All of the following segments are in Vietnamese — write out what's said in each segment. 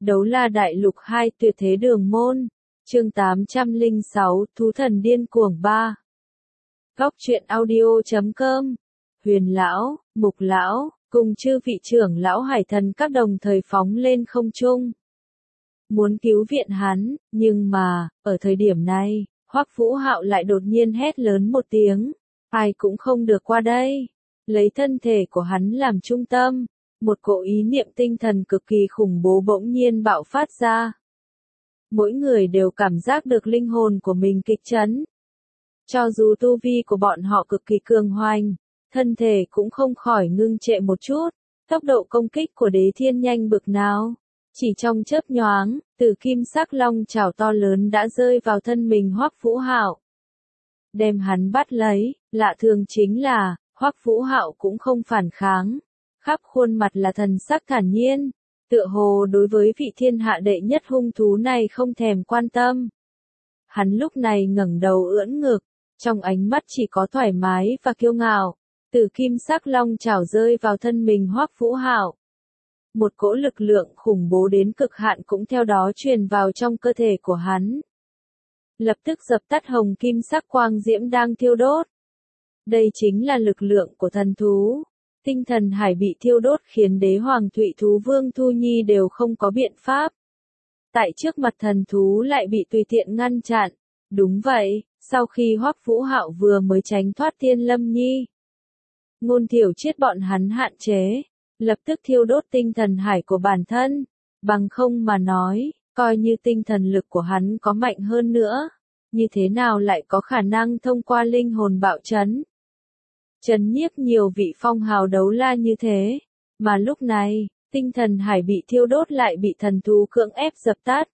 Đấu La Đại Lục 2 Tuyệt Thế Đường Môn, chương 806, Thú Thần Điên Cuồng 3. Góc truyện audio.com. Huyền Lão, Mục Lão, cùng chư vị trưởng lão hải thần các đồng thời phóng lên không trung. Muốn cứu viện hắn, nhưng mà, ở thời điểm này, Hoắc Vũ Hạo lại đột nhiên hét lớn một tiếng. Ai cũng không được qua đây. Lấy thân thể của hắn làm trung tâm. Một cỗ ý niệm tinh thần cực kỳ khủng bố bỗng nhiên bạo phát ra. Mỗi người đều cảm giác được linh hồn của mình kịch chấn. Cho dù tu vi của bọn họ cực kỳ cường hoành, thân thể cũng không khỏi ngưng trệ một chút. Tốc độ công kích của Đế Thiên nhanh bực nào. Chỉ trong chớp nhoáng, từ kim sắc long chảo to lớn đã rơi vào thân mình Hoắc Vũ Hạo. Đem hắn bắt lấy, lạ thường chính là, Hoắc Vũ Hạo cũng không phản kháng. Khắp khuôn mặt là thần sắc thản nhiên, tựa hồ đối với vị thiên hạ đệ nhất hung thú này không thèm quan tâm. Hắn lúc này ngẩng đầu ưỡn ngực, trong ánh mắt chỉ có thoải mái và kiêu ngạo, từ kim sắc long chảo rơi vào thân mình Hoắc Vũ Hạo. Một cỗ lực lượng khủng bố đến cực hạn cũng theo đó truyền vào trong cơ thể của hắn. Lập tức dập tắt hồng kim sắc quang diễm đang thiêu đốt. Đây chính là lực lượng của thần thú. Tinh thần hải bị thiêu đốt khiến đế hoàng Thụy Thú Vương Thu Nhi đều không có biện pháp. Tại trước mặt thần thú lại bị tùy tiện ngăn chặn. Đúng vậy, sau khi Hoắc Vũ Hạo vừa mới tránh thoát Thiên Lâm Nhi. Ngôn Thiểu Triết bọn hắn hạn chế, lập tức thiêu đốt tinh thần hải của bản thân. Bằng không mà nói, coi như tinh thần lực của hắn có mạnh hơn nữa, như thế nào lại có khả năng thông qua linh hồn bạo chấn. Trấn nhiếp nhiều vị phong hào đấu la như thế, mà lúc này, tinh thần hải bị thiêu đốt lại bị thần thú cưỡng ép dập tắt.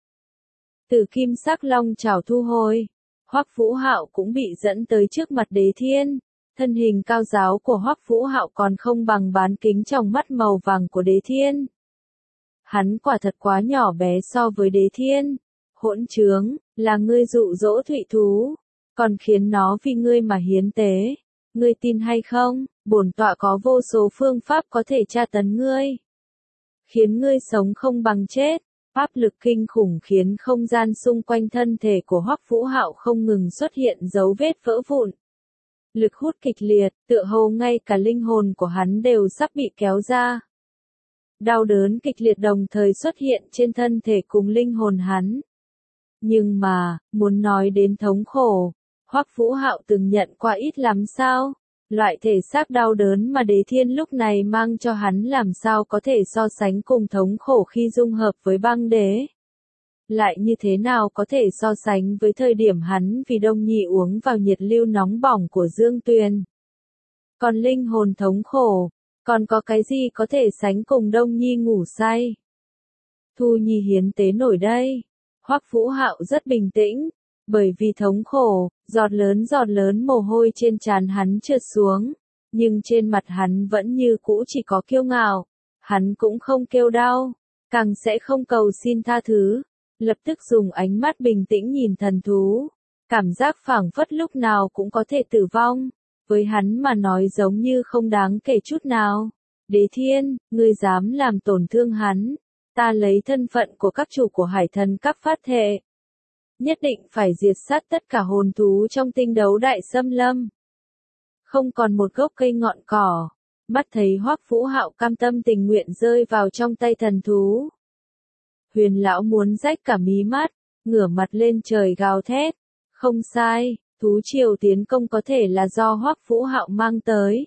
Từ kim sắc long chảo thu hồi, Hoắc Vũ Hạo cũng bị dẫn tới trước mặt Đế Thiên. Thân hình cao giáo của Hoắc Vũ Hạo còn không bằng bán kính trong mắt màu vàng của Đế Thiên. Hắn quả thật quá nhỏ bé so với Đế Thiên. Hỗn trướng, là ngươi dụ dỗ Thụy Thú, còn khiến nó vì ngươi mà hiến tế. Ngươi tin hay không, bổn tọa có vô số phương pháp có thể tra tấn ngươi. Khiến ngươi sống không bằng chết. Áp lực kinh khủng khiến không gian xung quanh thân thể của Hoắc Vũ Hạo không ngừng xuất hiện dấu vết vỡ vụn. Lực hút kịch liệt, tựa hồ ngay cả linh hồn của hắn đều sắp bị kéo ra. Đau đớn kịch liệt đồng thời xuất hiện trên thân thể cùng linh hồn hắn. Nhưng mà, muốn nói đến thống khổ, Hoắc Vũ Hạo từng nhận qua ít lắm sao? Loại thể xác đau đớn mà Đế Thiên lúc này mang cho hắn làm sao có thể so sánh cùng thống khổ khi dung hợp với băng đế? Lại như thế nào có thể so sánh với thời điểm hắn vì Đông Nhi uống vào nhiệt lưu nóng bỏng của Dương Tuyền? Còn linh hồn thống khổ, còn có cái gì có thể sánh cùng Đông Nhi ngủ say? Thu Nhi hiến tế nổi đây. Hoắc Vũ Hạo rất bình tĩnh. Bởi vì thống khổ, giọt lớn mồ hôi trên trán hắn trượt xuống, nhưng trên mặt hắn vẫn như cũ chỉ có kiêu ngạo. Hắn cũng không kêu đau, càng sẽ không cầu xin tha thứ, lập tức dùng ánh mắt bình tĩnh nhìn thần thú, cảm giác phảng phất lúc nào cũng có thể tử vong, với hắn mà nói giống như không đáng kể chút nào. Đế Thiên, ngươi dám làm tổn thương hắn, ta lấy thân phận của các chủ của hải thần các phát thệ. Nhất định phải diệt sát tất cả hồn thú trong tinh đấu đại xâm lâm. Không còn một gốc cây ngọn cỏ. Mắt thấy Hoắc Vũ Hạo cam tâm tình nguyện rơi vào trong tay thần thú. Huyền lão muốn rách cả mí mắt, ngửa mặt lên trời gào thét. Không sai, thú triều tiến công có thể là do Hoắc Vũ Hạo mang tới.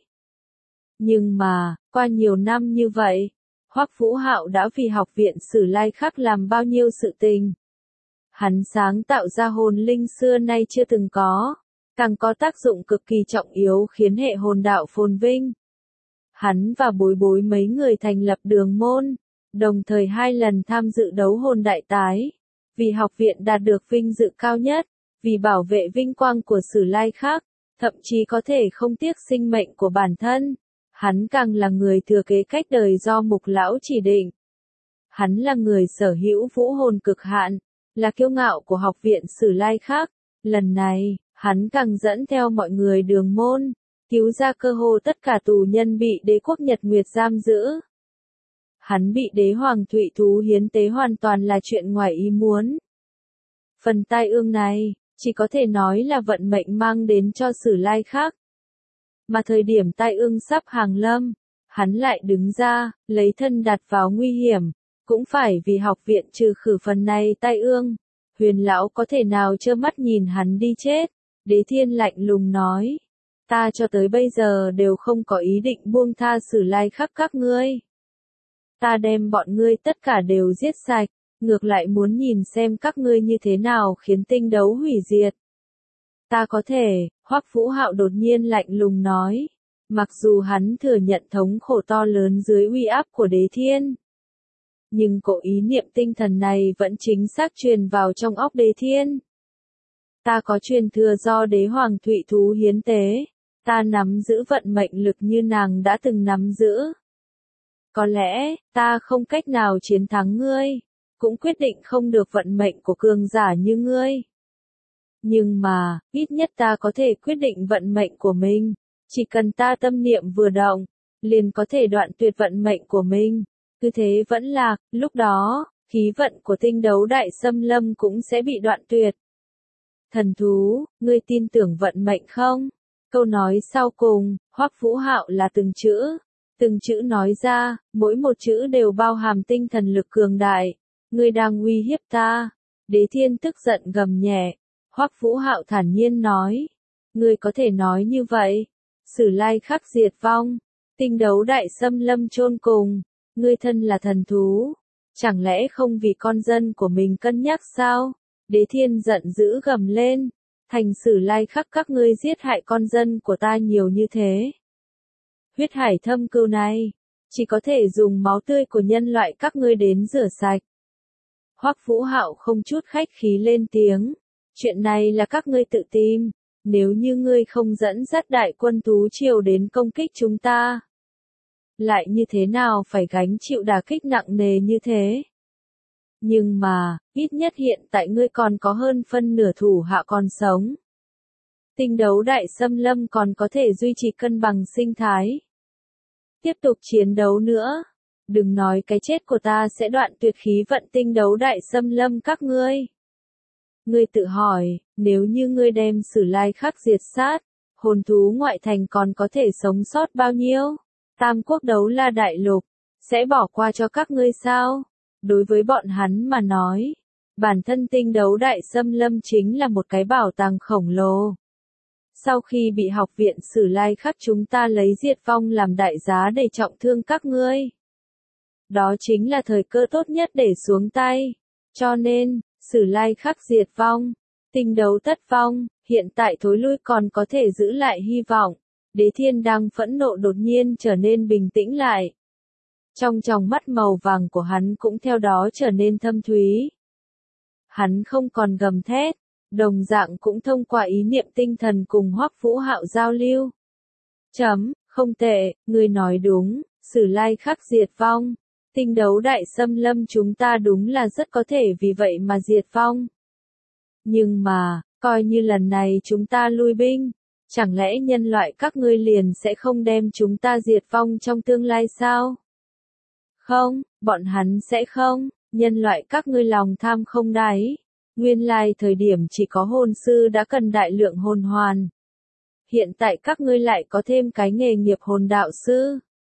Nhưng mà, qua nhiều năm như vậy, Hoắc Vũ Hạo đã vì học viện Sử Lai Khắc làm bao nhiêu sự tình. Hắn sáng tạo ra hồn linh xưa nay chưa từng có, càng có tác dụng cực kỳ trọng yếu khiến hệ hồn đạo phồn vinh. Hắn và Bối Bối mấy người thành lập đường môn, đồng thời 2 lần tham dự đấu hồn đại tái, vì học viện đạt được vinh dự cao nhất, vì bảo vệ vinh quang của Sử Lai Khắc, thậm chí có thể không tiếc sinh mệnh của bản thân. Hắn càng là người thừa kế cách đời do Mục Lão chỉ định. Hắn là người sở hữu vũ hồn cực hạn, là kiêu ngạo của học viện Sử Lai Khắc. Lần này, hắn càng dẫn theo mọi người đường môn, cứu ra cơ hồ tất cả tù nhân bị đế quốc Nhật Nguyệt giam giữ. Hắn bị đế hoàng thụy thú hiến tế hoàn toàn là chuyện ngoài ý muốn. Phần tai ương này, chỉ có thể nói là vận mệnh mang đến cho Sử Lai Khắc. Mà thời điểm tai ương sắp hàng lâm, hắn lại đứng ra, lấy thân đặt vào nguy hiểm, cũng phải vì học viện trừ khử phần này tai ương. Huyền lão có thể nào trơ mắt nhìn hắn đi chết? Đế Thiên lạnh lùng nói, ta cho tới bây giờ đều không có ý định buông tha Sử Lai Khắc các ngươi. Ta đem bọn ngươi tất cả đều giết sạch, ngược lại muốn nhìn xem các ngươi như thế nào khiến tinh đấu hủy diệt. Ta có thể, Hoắc Vũ Hạo đột nhiên lạnh lùng nói, mặc dù hắn thừa nhận thống khổ to lớn dưới uy áp của Đế Thiên. Nhưng cỗ ý niệm tinh thần này vẫn chính xác truyền vào trong óc Đế Thiên. Ta có truyền thừa do đế hoàng thụy thú hiến tế, ta nắm giữ vận mệnh lực như nàng đã từng nắm giữ. Có lẽ, ta không cách nào chiến thắng ngươi, cũng quyết định không được vận mệnh của cường giả như ngươi. Nhưng mà, ít nhất ta có thể quyết định vận mệnh của mình, chỉ cần ta tâm niệm vừa động, liền có thể đoạn tuyệt vận mệnh của mình. Cứ thế vẫn lạc, lúc đó, khí vận của tinh đấu đại xâm lâm cũng sẽ bị đoạn tuyệt. Thần thú, ngươi tin tưởng vận mệnh không? Câu nói sau cùng, Hoắc Vũ Hạo là từng chữ nói ra, mỗi một chữ đều bao hàm tinh thần lực cường đại. Ngươi đang uy hiếp ta. Đế Thiên tức giận gầm nhẹ. Hoắc Vũ Hạo thản nhiên nói, ngươi có thể nói như vậy? Sử Lai Khắc diệt vong, tinh đấu đại xâm lâm chôn cùng, ngươi thân là thần thú, chẳng lẽ không vì con dân của mình cân nhắc sao? Đế Thiên giận dữ gầm lên, thành Sử Lai Khắc các ngươi giết hại con dân của ta nhiều như thế. Huyết hải thâm cừu này, chỉ có thể dùng máu tươi của nhân loại các ngươi đến rửa sạch. Hoắc Vũ Hạo không chút khách khí lên tiếng, chuyện này là các ngươi tự tìm, nếu như ngươi không dẫn dắt đại quân thú triều đến công kích chúng ta, lại như thế nào phải gánh chịu đả kích nặng nề như thế? Nhưng mà, ít nhất hiện tại ngươi còn có hơn phân nửa thủ hạ còn sống. Tinh đấu đại xâm lâm còn có thể duy trì cân bằng sinh thái. Tiếp tục chiến đấu nữa. Đừng nói cái chết của ta sẽ đoạn tuyệt khí vận tinh đấu đại xâm lâm các ngươi. Ngươi tự hỏi, nếu như ngươi đem Sử Lai Khắc diệt sát, hồn thú ngoại thành còn có thể sống sót bao nhiêu? Tam quốc đấu la đại lục, sẽ bỏ qua cho các ngươi sao? Đối với bọn hắn mà nói, bản thân tinh đấu đại xâm lâm chính là một cái bảo tàng khổng lồ. Sau khi bị học viện Sử Lai Khắc chúng ta lấy diệt vong làm đại giá để trọng thương các ngươi. Đó chính là thời cơ tốt nhất để xuống tay. Cho nên, Sử Lai Khắc diệt vong, tinh đấu tất vong, hiện tại thối lui còn có thể giữ lại hy vọng. Đế Thiên đang phẫn nộ đột nhiên trở nên bình tĩnh lại. Trong tròng mắt màu vàng của hắn cũng theo đó trở nên thâm thúy. Hắn không còn gầm thét, đồng dạng cũng thông qua ý niệm tinh thần cùng Hoắc Vũ Hạo giao lưu. Không tệ, ngươi nói đúng, Sử Lai Khắc diệt vong. Tinh đấu đại xâm lâm chúng ta đúng là rất có thể vì vậy mà diệt vong. Nhưng mà, coi như lần này chúng ta lui binh, chẳng lẽ nhân loại các ngươi liền sẽ không đem chúng ta diệt vong trong tương lai sao? Không, bọn hắn sẽ không, nhân loại các ngươi lòng tham không đáy. Nguyên lai thời điểm chỉ có hồn sư đã cần đại lượng hồn hoàn. Hiện tại các ngươi lại có thêm cái nghề nghiệp hồn đạo sư.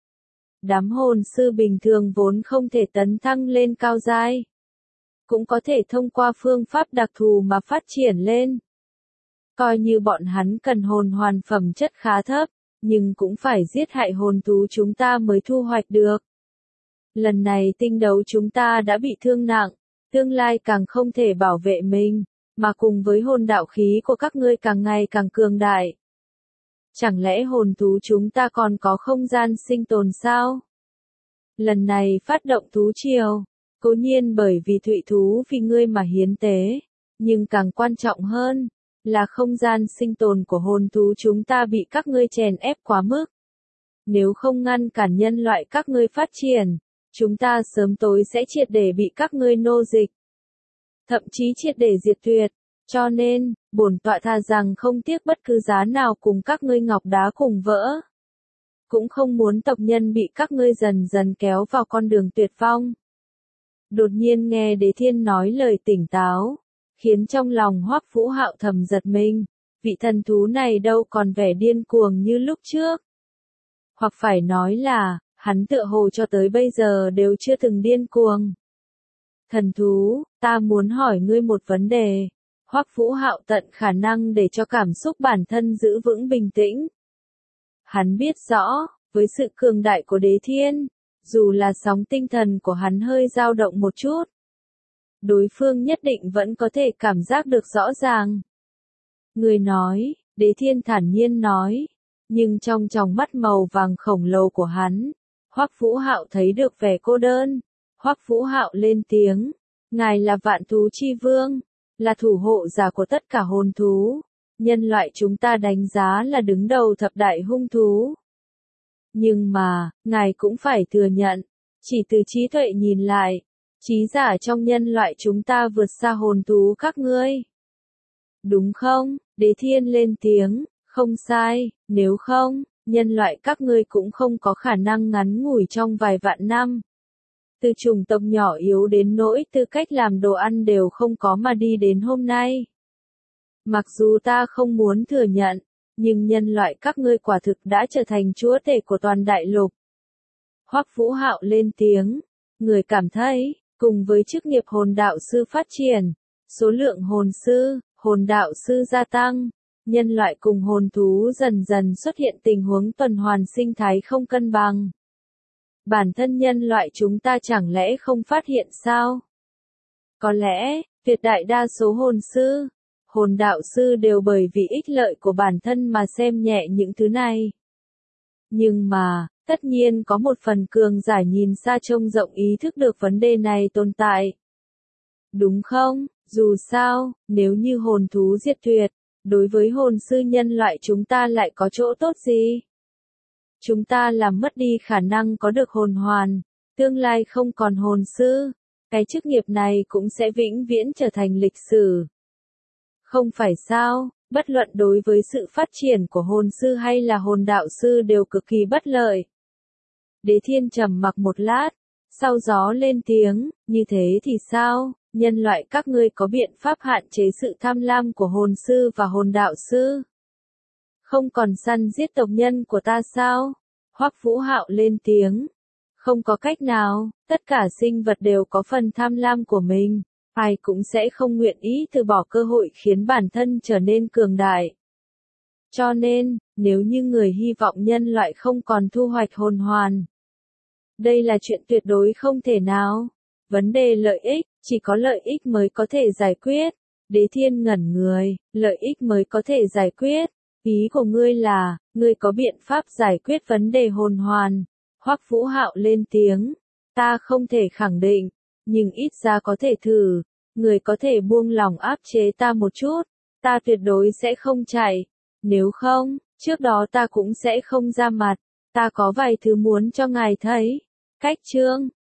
Đám hồn sư bình thường vốn không thể tấn thăng lên cao giai, cũng có thể thông qua phương pháp đặc thù mà phát triển lên. Coi như bọn hắn cần hồn hoàn phẩm chất khá thấp, nhưng cũng phải giết hại hồn thú chúng ta mới thu hoạch được. Lần này tinh đấu chúng ta đã bị thương nặng, tương lai càng không thể bảo vệ mình, mà cùng với hồn đạo khí của các ngươi càng ngày càng cường đại. Chẳng lẽ hồn thú chúng ta còn có không gian sinh tồn sao? Lần này phát động thú triều, cố nhiên bởi vì thụy thú vì ngươi mà hiến tế, nhưng càng quan trọng hơn, là không gian sinh tồn của hồn thú chúng ta bị các ngươi chèn ép quá mức. Nếu không ngăn cản nhân loại các ngươi phát triển, chúng ta sớm tối sẽ triệt để bị các ngươi nô dịch. Thậm chí triệt để diệt tuyệt. Cho nên, bổn tọa thà rằng không tiếc bất cứ giá nào cùng các ngươi ngọc đá cùng vỡ. cũng không muốn tộc nhân bị các ngươi dần dần kéo vào con đường tuyệt vong. Đột nhiên nghe Đế Thiên nói lời tỉnh táo, khiến trong lòng Hoắc Vũ Hạo thầm giật mình, vị thần thú này đâu còn vẻ điên cuồng như lúc trước. Hoặc phải nói là, hắn tựa hồ cho tới bây giờ đều chưa từng điên cuồng. Thần thú, ta muốn hỏi ngươi một vấn đề. Hoắc Vũ Hạo tận khả năng để cho cảm xúc bản thân giữ vững bình tĩnh. Hắn biết rõ, với sự cường đại của Đế Thiên, dù là sóng tinh thần của hắn hơi dao động một chút, đối phương nhất định vẫn có thể cảm giác được rõ ràng. Người nói, Đế Thiên thản nhiên nói, nhưng trong tròng mắt màu vàng khổng lồ của hắn, Hoắc Vũ Hạo thấy được vẻ cô đơn. Hoắc Vũ Hạo lên tiếng, ngài là vạn thú chi vương, là thủ hộ giả của tất cả hồn thú, nhân loại chúng ta đánh giá là đứng đầu thập đại hung thú. Nhưng mà, ngài cũng phải thừa nhận, chỉ từ trí tuệ nhìn lại, trí giả trong nhân loại chúng ta vượt xa hồn thú các ngươi. Đúng không? Đế Thiên lên tiếng, không sai, nếu không, nhân loại các ngươi cũng không có khả năng ngắn ngủi trong vài vạn năm. Từ chủng tộc nhỏ yếu đến nỗi tư cách làm đồ ăn đều không có mà đi đến hôm nay. Mặc dù ta không muốn thừa nhận, nhưng nhân loại các ngươi quả thực đã trở thành chúa tể của toàn đại lục. Hoắc Vũ Hạo lên tiếng, người cảm thấy, cùng với chức nghiệp hồn đạo sư phát triển, số lượng hồn đạo sư gia tăng, nhân loại cùng hồn thú dần dần xuất hiện tình huống tuần hoàn sinh thái không cân bằng. Bản thân nhân loại chúng ta chẳng lẽ không phát hiện sao? Có lẽ, tuyệt đại đa số hồn đạo sư đều bởi vì ích lợi của bản thân mà xem nhẹ những thứ này. Nhưng mà, tất nhiên có một phần cường giả nhìn xa trông rộng ý thức được vấn đề này tồn tại. Đúng không? Dù sao, nếu như hồn thú diệt tuyệt, đối với hồn sư nhân loại chúng ta lại có chỗ tốt gì? Chúng ta làm mất đi khả năng có được hồn hoàn, tương lai không còn hồn sư, cái chức nghiệp này cũng sẽ vĩnh viễn trở thành lịch sử. Không phải sao, bất luận đối với sự phát triển của hồn sư hay là hồn đạo sư đều cực kỳ bất lợi. Đế Thiên trầm mặc một lát, sau gió lên tiếng, như thế thì sao, nhân loại các ngươi có biện pháp hạn chế sự tham lam của hồn sư và hồn đạo sư? Không còn săn giết tộc nhân của ta sao? Hoắc Vũ Hạo lên tiếng. Không có cách nào, tất cả sinh vật đều có phần tham lam của mình, ai cũng sẽ không nguyện ý từ bỏ cơ hội khiến bản thân trở nên cường đại. Cho nên, nếu như người hy vọng nhân loại không còn thu hoạch hồn hoàn, đây là chuyện tuyệt đối không thể nào. Vấn đề lợi ích, chỉ có lợi ích mới có thể giải quyết. Đế Thiên ngẩn người, lợi ích mới có thể giải quyết. Ý của ngươi là, ngươi có biện pháp giải quyết vấn đề hồn hoàn. Hoắc Vũ Hạo lên tiếng, ta không thể khẳng định, nhưng ít ra có thể thử. Ngươi có thể buông lòng áp chế ta một chút, ta tuyệt đối sẽ không chạy. Nếu không, trước đó ta cũng sẽ không ra mặt. Ta có vài thứ muốn cho ngài thấy. Cách chương